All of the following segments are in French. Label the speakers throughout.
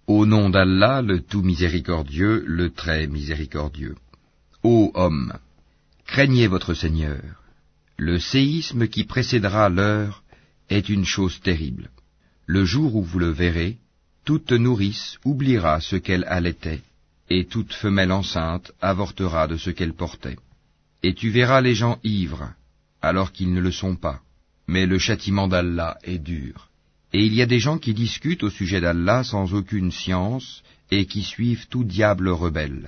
Speaker 1: Au nom d'Allah, le tout miséricordieux, le très miséricordieux. Ô hommes, craignez votre Seigneur. Le séisme qui précédera l'heure est une chose terrible. Le jour où vous le verrez, toute nourrice oubliera ce qu'elle allaitait, et toute femelle enceinte avortera de ce qu'elle portait. Et tu verras les gens ivres, alors qu'ils ne le sont pas. Mais le châtiment d'Allah est dur. Et il y a des gens qui discutent au sujet d'Allah sans aucune science, et qui suivent tout diable rebelle.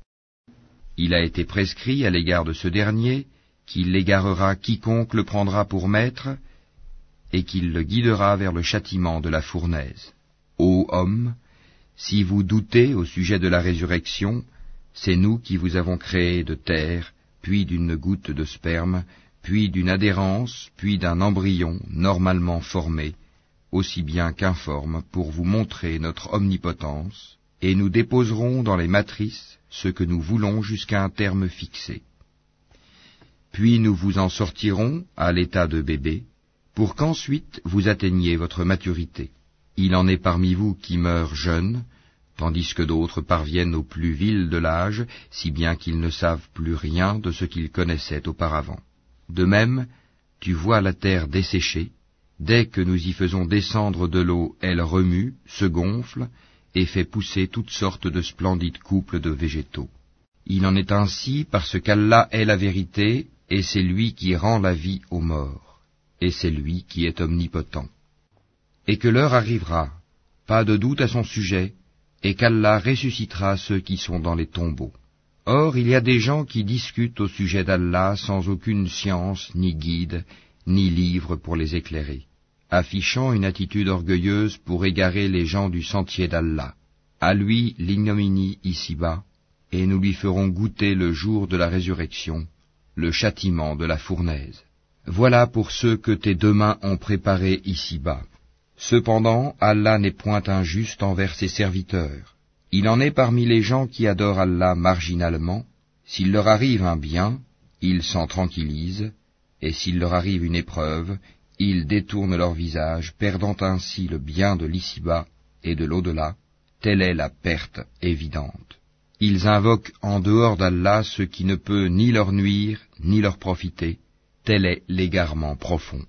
Speaker 1: Il a été prescrit à l'égard de ce dernier, qu'il égarera quiconque le prendra pour maître, et qu'il le guidera vers le châtiment de la fournaise. Ô hommes, si vous doutez au sujet de la résurrection, c'est nous qui vous avons créé de terre, puis d'une goutte de sperme, puis d'une adhérence, puis d'un embryon normalement formé, aussi bien qu'informe, pour vous montrer notre omnipotence, et nous déposerons dans les matrices ce que nous voulons jusqu'à un terme fixé. Puis nous vous en sortirons à l'état de bébé, pour qu'ensuite vous atteigniez votre maturité. Il en est parmi vous qui meurent jeunes, tandis que d'autres parviennent au plus vil de l'âge, si bien qu'ils ne savent plus rien de ce qu'ils connaissaient auparavant. De même, tu vois la terre desséchée. Dès que nous y faisons descendre de l'eau, elle remue, se gonfle, et fait pousser toutes sortes de splendides couples de végétaux. Il en est ainsi parce qu'Allah est la vérité, et c'est lui qui rend la vie aux morts, et c'est lui qui est omnipotent. Et que l'heure arrivera, pas de doute à son sujet, et qu'Allah ressuscitera ceux qui sont dans les tombeaux. Or, il y a des gens qui discutent au sujet d'Allah sans aucune science, ni guide, ni livre pour les éclairer, affichant une attitude orgueilleuse pour égarer les gens du sentier d'Allah. À lui l'ignominie ici-bas, et nous lui ferons goûter le jour de la résurrection, le châtiment de la fournaise. Voilà pour ceux que tes deux mains ont préparés ici-bas. Cependant, Allah n'est point injuste envers ses serviteurs. Il en est parmi les gens qui adorent Allah marginalement. S'il leur arrive un bien, ils s'en tranquillisent, et s'il leur arrive une épreuve, ils détournent leur visage, perdant ainsi le bien de l'ici-bas et de l'au-delà. Telle est la perte évidente. Ils invoquent en dehors d'Allah ce qui ne peut ni leur nuire, ni leur profiter. Tel est l'égarement profond.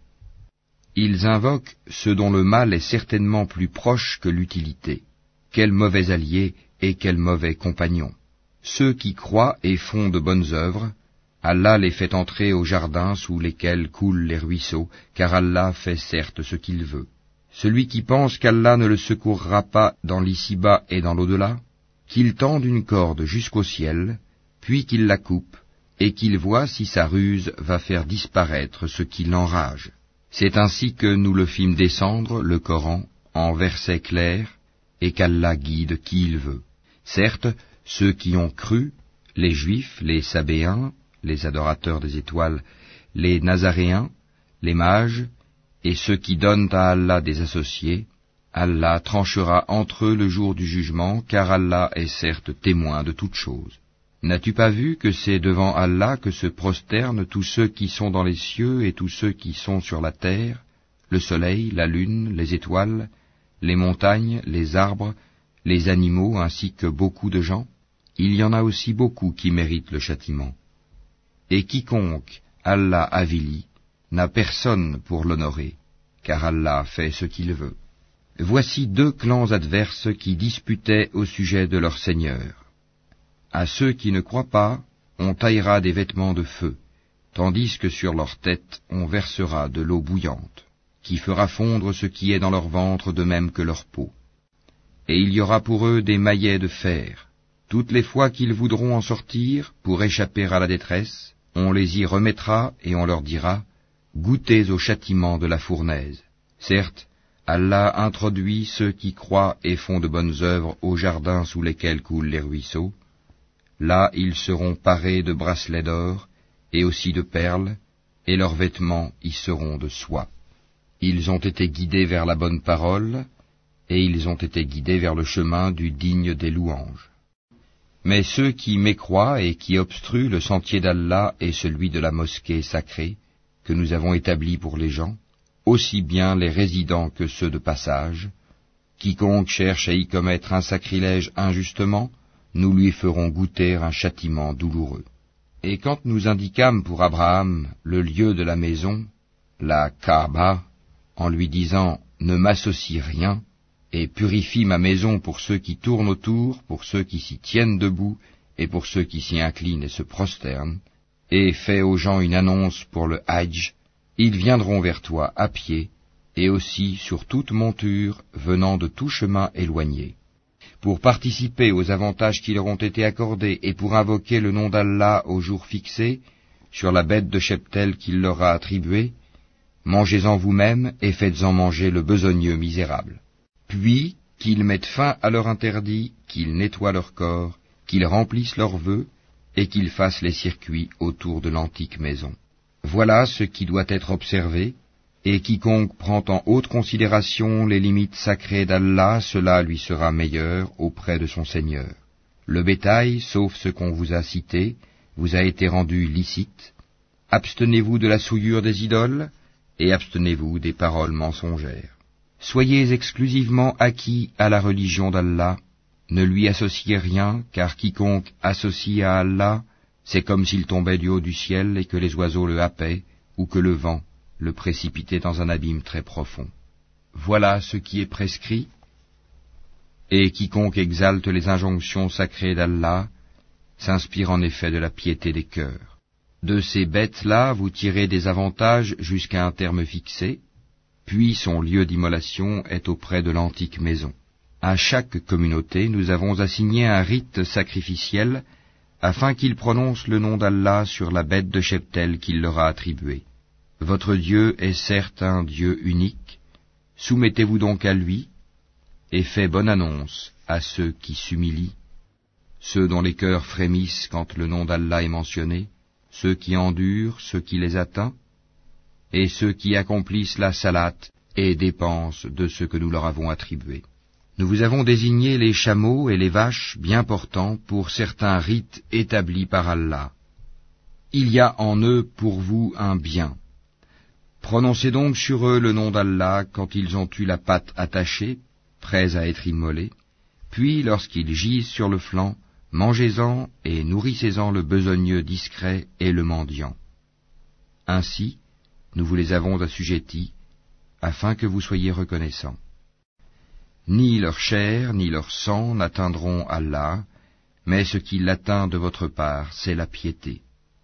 Speaker 1: Ils invoquent ce dont le mal est certainement plus proche que l'utilité. Quel mauvais allié et quel mauvais compagnon. Ceux qui croient et font de bonnes œuvres, Allah les fait entrer aux jardins sous lesquels coulent les ruisseaux, car Allah fait certes ce qu'il veut. Celui qui pense qu'Allah ne le secourra pas dans l'ici-bas et dans l'au-delà, qu'il tende une corde jusqu'au ciel, puis qu'il la coupe, et qu'il voit si sa ruse va faire disparaître ce qui l'enrage. C'est ainsi que nous le fîmes descendre, le Coran, en versets clairs, et qu'Allah guide qui il veut. Certes, ceux qui ont cru, les Juifs, les Sabéens, les adorateurs des étoiles, les Nazaréens, les mages, et ceux qui donnent à Allah des associés, Allah tranchera entre eux le jour du jugement, car Allah est certes témoin de toutes choses. N'as-tu pas vu que c'est devant Allah que se prosternent tous ceux qui sont dans les cieux et tous ceux qui sont sur la terre, le soleil, la lune, les étoiles, les montagnes, les arbres, les animaux, ainsi que beaucoup de gens? Il y en a aussi beaucoup qui méritent le châtiment. Et quiconque Allah avilit n'a personne pour l'honorer, car Allah fait ce qu'il veut. Voici deux clans adverses qui disputaient au sujet de leur Seigneur. À ceux qui ne croient pas, on taillera des vêtements de feu, tandis que sur leur tête on versera de l'eau bouillante, qui fera fondre ce qui est dans leur ventre de même que leur peau. Et il y aura pour eux des maillets de fer. Toutes les fois qu'ils voudront en sortir, pour échapper à la détresse, on les y remettra et on leur dira, « Goûtez au châtiment de la fournaise. » Certes, Allah introduit ceux qui croient et font de bonnes œuvres aux jardins sous lesquels coulent les ruisseaux. Là ils seront parés de bracelets d'or et aussi de perles, et leurs vêtements y seront de soie. Ils ont été guidés vers la bonne parole, et ils ont été guidés vers le chemin du digne des louanges. Mais ceux qui mécroient et qui obstruent le sentier d'Allah et celui de la mosquée sacrée que nous avons établie pour les gens, aussi bien les résidents que ceux de passage, Quiconque cherche à y commettre un sacrilège injustement, nous lui ferons goûter un châtiment douloureux. Et quand nous indiquâmes pour Abraham le lieu de la maison, la Kaaba, en lui disant « Ne m'associe rien » et purifie ma maison pour ceux qui tournent autour, pour ceux qui s'y tiennent debout et pour ceux qui s'y inclinent et se prosternent, et fais aux gens une annonce pour le Hajj, ils viendront vers toi à pied, et aussi sur toute monture venant de tout chemin éloigné, pour participer aux avantages qui leur ont été accordés et pour invoquer le nom d'Allah au jour fixé, sur la bête de cheptel qu'il leur a attribuée. Mangez-en vous-même et faites-en manger le besogneux misérable. Puis qu'ils mettent fin à leur interdit, qu'ils nettoient leur corps, qu'ils remplissent leurs vœux, et qu'ils fassent les circuits autour de l'antique maison. Voilà ce qui doit être observé, et quiconque prend en haute considération les limites sacrées d'Allah, cela lui sera meilleur auprès de son Seigneur. Le bétail, sauf ce qu'on vous a cité, vous a été rendu licite. Abstenez-vous de la souillure des idoles, et abstenez-vous des paroles mensongères. Soyez exclusivement acquis à la religion d'Allah, ne lui associez rien, car quiconque associe à Allah, c'est comme s'il tombait du haut du ciel et que les oiseaux le happaient, ou que le vent le précipitait dans un abîme très profond. Voilà ce qui est prescrit, et quiconque exalte les injonctions sacrées d'Allah, s'inspire en effet de la piété des cœurs. De ces bêtes-là, vous tirez des avantages jusqu'à un terme fixé, puis son lieu d'immolation est auprès de l'antique maison. À chaque communauté, nous avons assigné un rite sacrificiel, afin qu'ils prononcent le nom d'Allah sur la bête de cheptel qu'il leur a attribuée. Votre Dieu est certes un Dieu unique, soumettez-vous donc à lui, et faites bonne annonce à ceux qui s'humilient, ceux dont les cœurs frémissent quand le nom d'Allah est mentionné, ceux qui endurent, ceux qui les atteignent, et ceux qui accomplissent la salate et dépensent de ce que nous leur avons attribué. Nous vous avons désigné les chameaux et les vaches bien portants pour certains rites établis par Allah. Il y a en eux pour vous un bien. Prononcez donc sur eux le nom d'Allah quand ils ont eu la patte attachée, prêts à être immolés, puis lorsqu'ils gisent sur le flanc, mangez-en et nourrissez-en le besogneux discret et le mendiant. Ainsi, nous vous les avons assujettis, afin que vous soyez reconnaissants. Ni leur chair, ni leur sang n'atteindront Allah, mais ce qui l'atteint de votre part, c'est la piété.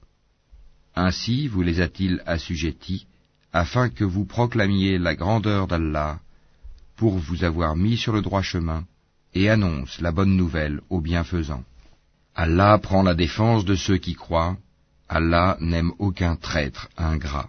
Speaker 1: Ainsi vous les a-t-il assujettis, afin que vous proclamiez la grandeur d'Allah, pour vous avoir mis sur le droit chemin, et annonce la bonne nouvelle aux bienfaisants. Allah prend la défense de ceux qui croient, Allah n'aime aucun traître ingrat.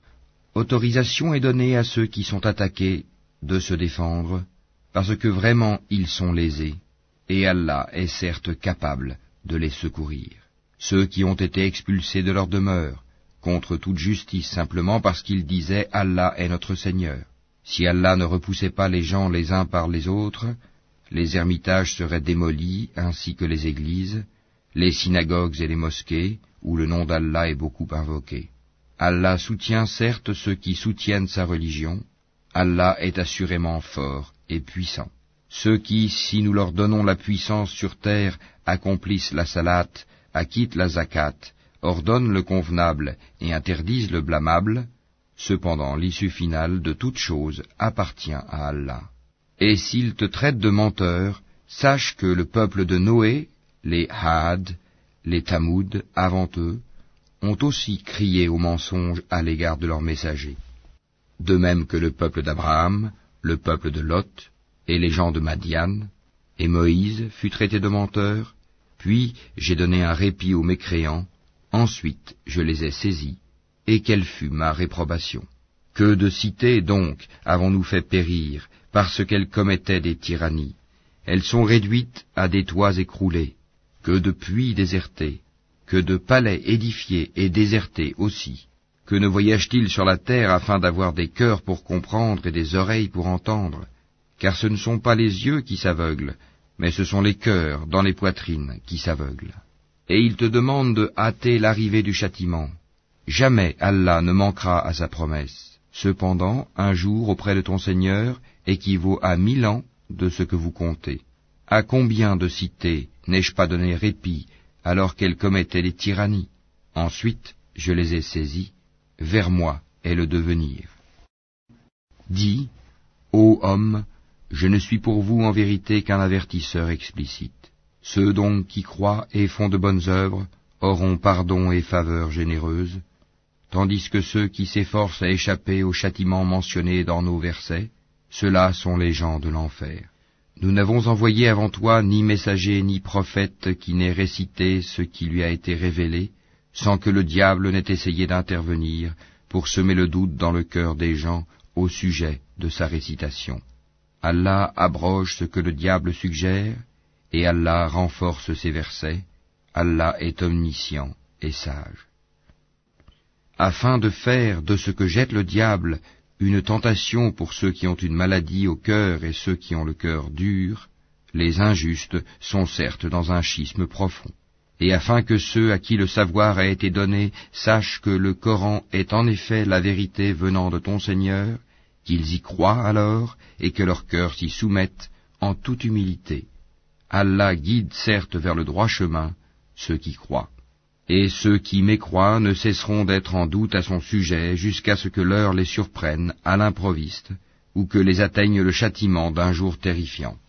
Speaker 1: Autorisation est donnée à ceux qui sont attaqués de se défendre, parce que vraiment ils sont lésés, et Allah est certes capable de les secourir. Ceux qui ont été expulsés de leur demeure, contre toute justice simplement parce qu'ils disaient « Allah est notre Seigneur ». Si Allah ne repoussait pas les gens les uns par les autres, les ermitages seraient démolis ainsi que les églises, les synagogues et les mosquées, où le nom d'Allah est beaucoup invoqué. Allah soutient certes ceux qui soutiennent sa religion, Allah est assurément fort et puissant. Ceux qui, si nous leur donnons la puissance sur terre, accomplissent la salate, acquittent la zakat, ordonnent le convenable et interdisent le blâmable, cependant l'issue finale de toute chose appartient à Allah. Et s'ils te traitent de menteur, sache que le peuple de Noé, les Had, les Tamoud, avant eux, ont aussi crié au mensonge à l'égard de leurs messagers. De même que le peuple d'Abraham, le peuple de Lot, et les gens de Madian, et Moïse fut traité de menteur, puis j'ai donné un répit aux mécréants, ensuite je les ai saisis, et quelle fut ma réprobation. Que de cités donc avons-nous fait périr, parce qu'elles commettaient des tyrannies. Elles sont réduites à des toits écroulés, que de puits désertés, que de palais édifiés et désertés aussi. Que ne voyage-t-il sur la terre afin d'avoir des cœurs pour comprendre et des oreilles pour entendre? Car ce ne sont pas les yeux qui s'aveuglent, mais ce sont les cœurs dans les poitrines qui s'aveuglent. Et il te demande de hâter l'arrivée du châtiment. Jamais Allah ne manquera à sa promesse. Cependant, un jour auprès de ton Seigneur équivaut à 1000 ans, de ce que vous comptez. À combien de cités n'ai-je pas donné répit alors qu'elles commettaient des tyrannies? Ensuite, je les ai saisies. Vers moi est le devenir. Dis, ô homme, je ne suis pour vous en vérité qu'un avertisseur explicite. Ceux donc qui croient et font de bonnes œuvres auront pardon et faveur généreuse, tandis que ceux qui s'efforcent à échapper au châtiment mentionné dans nos versets, ceux-là sont les gens de l'enfer. Nous n'avons envoyé avant toi ni messager ni prophète qui n'ait récité ce qui lui a été révélé, sans que le diable n'ait essayé d'intervenir pour semer le doute dans le cœur des gens au sujet de sa récitation. Allah abroge ce que le diable suggère, et Allah renforce ses versets. Allah est omniscient et sage. Afin de faire de ce que jette le diable une tentation pour ceux qui ont une maladie au cœur et ceux qui ont le cœur dur, les injustes sont certes dans un schisme profond. Et afin que ceux à qui le savoir a été donné sachent que le Coran est en effet la vérité venant de ton Seigneur, qu'ils y croient alors et que leur cœur s'y soumette en toute humilité. Allah guide certes vers le droit chemin ceux qui croient. Et ceux qui mécroient ne cesseront d'être en doute à son sujet jusqu'à ce que l'heure les surprenne à l'improviste, ou que les atteigne le châtiment d'un jour terrifiant.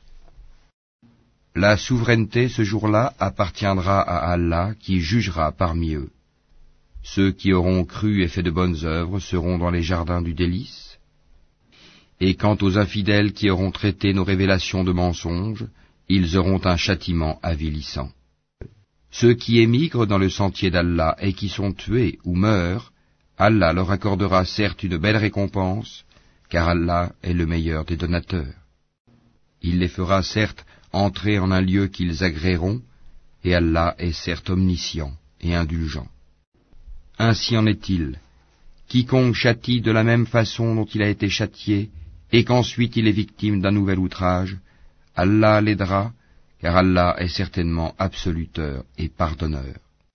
Speaker 1: La souveraineté ce jour-là appartiendra à Allah qui jugera parmi eux. Ceux qui auront cru et fait de bonnes œuvres seront dans les jardins du délice. Et quant aux infidèles qui auront traité nos révélations de mensonges, ils auront un châtiment avilissant. Ceux qui émigrent dans le sentier d'Allah et qui sont tués ou meurent, Allah leur accordera certes une belle récompense, car Allah est le meilleur des donateurs. Il les fera certes entrer en un lieu qu'ils agréeront, et Allah est certes omniscient et indulgent. Ainsi en est-il. Quiconque châtie de la même façon dont il a été châtié, et qu'ensuite il est victime d'un nouvel outrage, Allah l'aidera, car Allah est certainement absoluteur et pardonneur.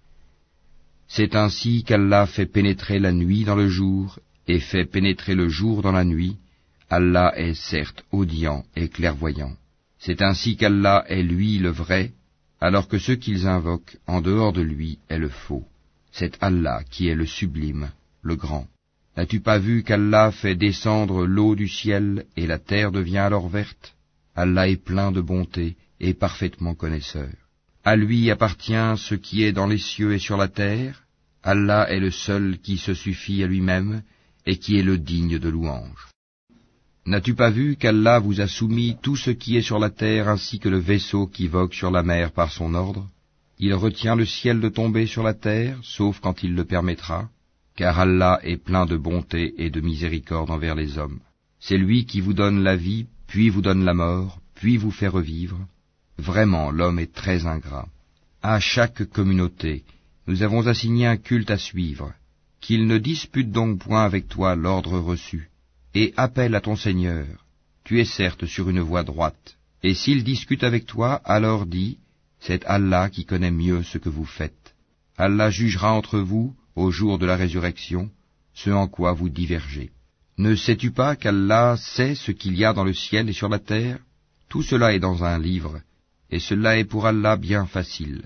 Speaker 1: C'est ainsi qu'Allah fait pénétrer la nuit dans le jour, et fait pénétrer le jour dans la nuit. Allah est certes audient et clairvoyant. C'est ainsi qu'Allah est lui le vrai, alors que ceux qu'ils invoquent en dehors de lui est le faux. C'est Allah qui est le sublime, le grand. N'as-tu pas vu qu'Allah fait descendre l'eau du ciel et la terre devient alors verte? Allah est plein de bonté et parfaitement connaisseur. À lui appartient ce qui est dans les cieux et sur la terre. Allah est le seul qui se suffit à lui-même et qui est le digne de louange. N'as-tu pas vu qu'Allah vous a soumis tout ce qui est sur la terre ainsi que le vaisseau qui vogue sur la mer par son ordre? Il retient le ciel de tomber sur la terre, sauf quand il le permettra, car Allah est plein de bonté et de miséricorde envers les hommes. C'est lui qui vous donne la vie, puis vous donne la mort, puis vous fait revivre. Vraiment, l'homme est très ingrat. À chaque communauté, nous avons assigné un culte à suivre. Qu'il ne dispute donc point avec toi l'ordre reçu. Et appelle à ton Seigneur. Tu es certes sur une voie droite. Et s'il discute avec toi, alors dis, c'est Allah qui connaît mieux ce que vous faites. Allah jugera entre vous, au jour de la résurrection, ce en quoi vous divergez. Ne sais-tu pas qu'Allah sait ce qu'il y a dans le ciel et sur la terre? Tout cela est dans un livre, et cela est pour Allah bien facile.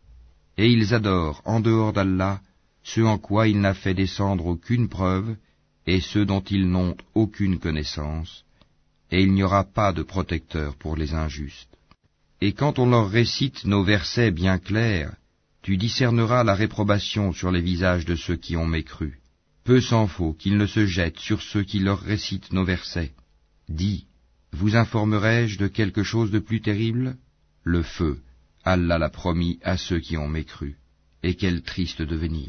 Speaker 1: Et ils adorent, en dehors d'Allah, ce en quoi il n'a fait descendre aucune preuve, et ceux dont ils n'ont aucune connaissance, et il n'y aura pas de protecteur pour les injustes. Et quand on leur récite nos versets bien clairs, tu discerneras la réprobation sur les visages de ceux qui ont mécru. Peu s'en faut qu'ils ne se jettent sur ceux qui leur récitent nos versets. Dis, vous informerai-je de quelque chose de plus terrible? Le feu, Allah l'a promis à ceux qui ont mécru. Et quel triste devenir!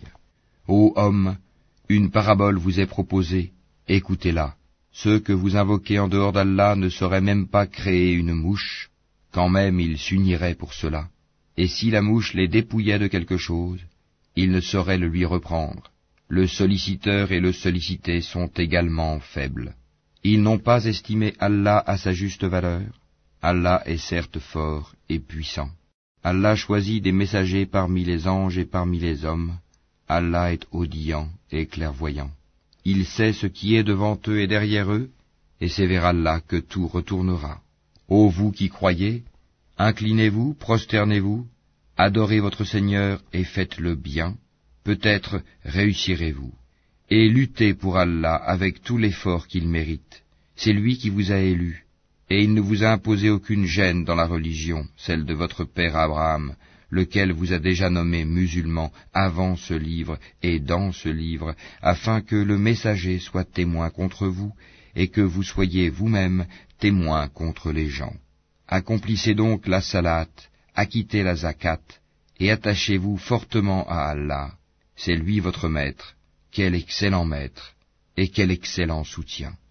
Speaker 1: Ô homme, une parabole vous est proposée, écoutez-la. Ceux que vous invoquez en dehors d'Allah ne sauraient même pas créer une mouche, quand même ils s'uniraient pour cela. Et si la mouche les dépouillait de quelque chose, ils ne sauraient le lui reprendre. Le solliciteur et le sollicité sont également faibles. Ils n'ont pas estimé Allah à sa juste valeur. Allah est certes fort et puissant. Allah choisit des messagers parmi les anges et parmi les hommes. Allah est audient et clairvoyant. Il sait ce qui est devant eux et derrière eux, et c'est vers Allah que tout retournera. Ô vous qui croyez, inclinez-vous, prosternez-vous, adorez votre Seigneur et faites le bien, peut-être réussirez-vous. Et luttez pour Allah avec tout l'effort qu'il mérite. C'est lui qui vous a élu, et il ne vous a imposé aucune gêne dans la religion, celle de votre père Abraham, lequel vous a déjà nommé musulman avant ce livre et dans ce livre, afin que le messager soit témoin contre vous, et que vous soyez vous-même témoin contre les gens. Accomplissez donc la salat, acquittez la zakat, et attachez-vous fortement à Allah. C'est lui votre maître. Quel excellent maître, et quel excellent soutien.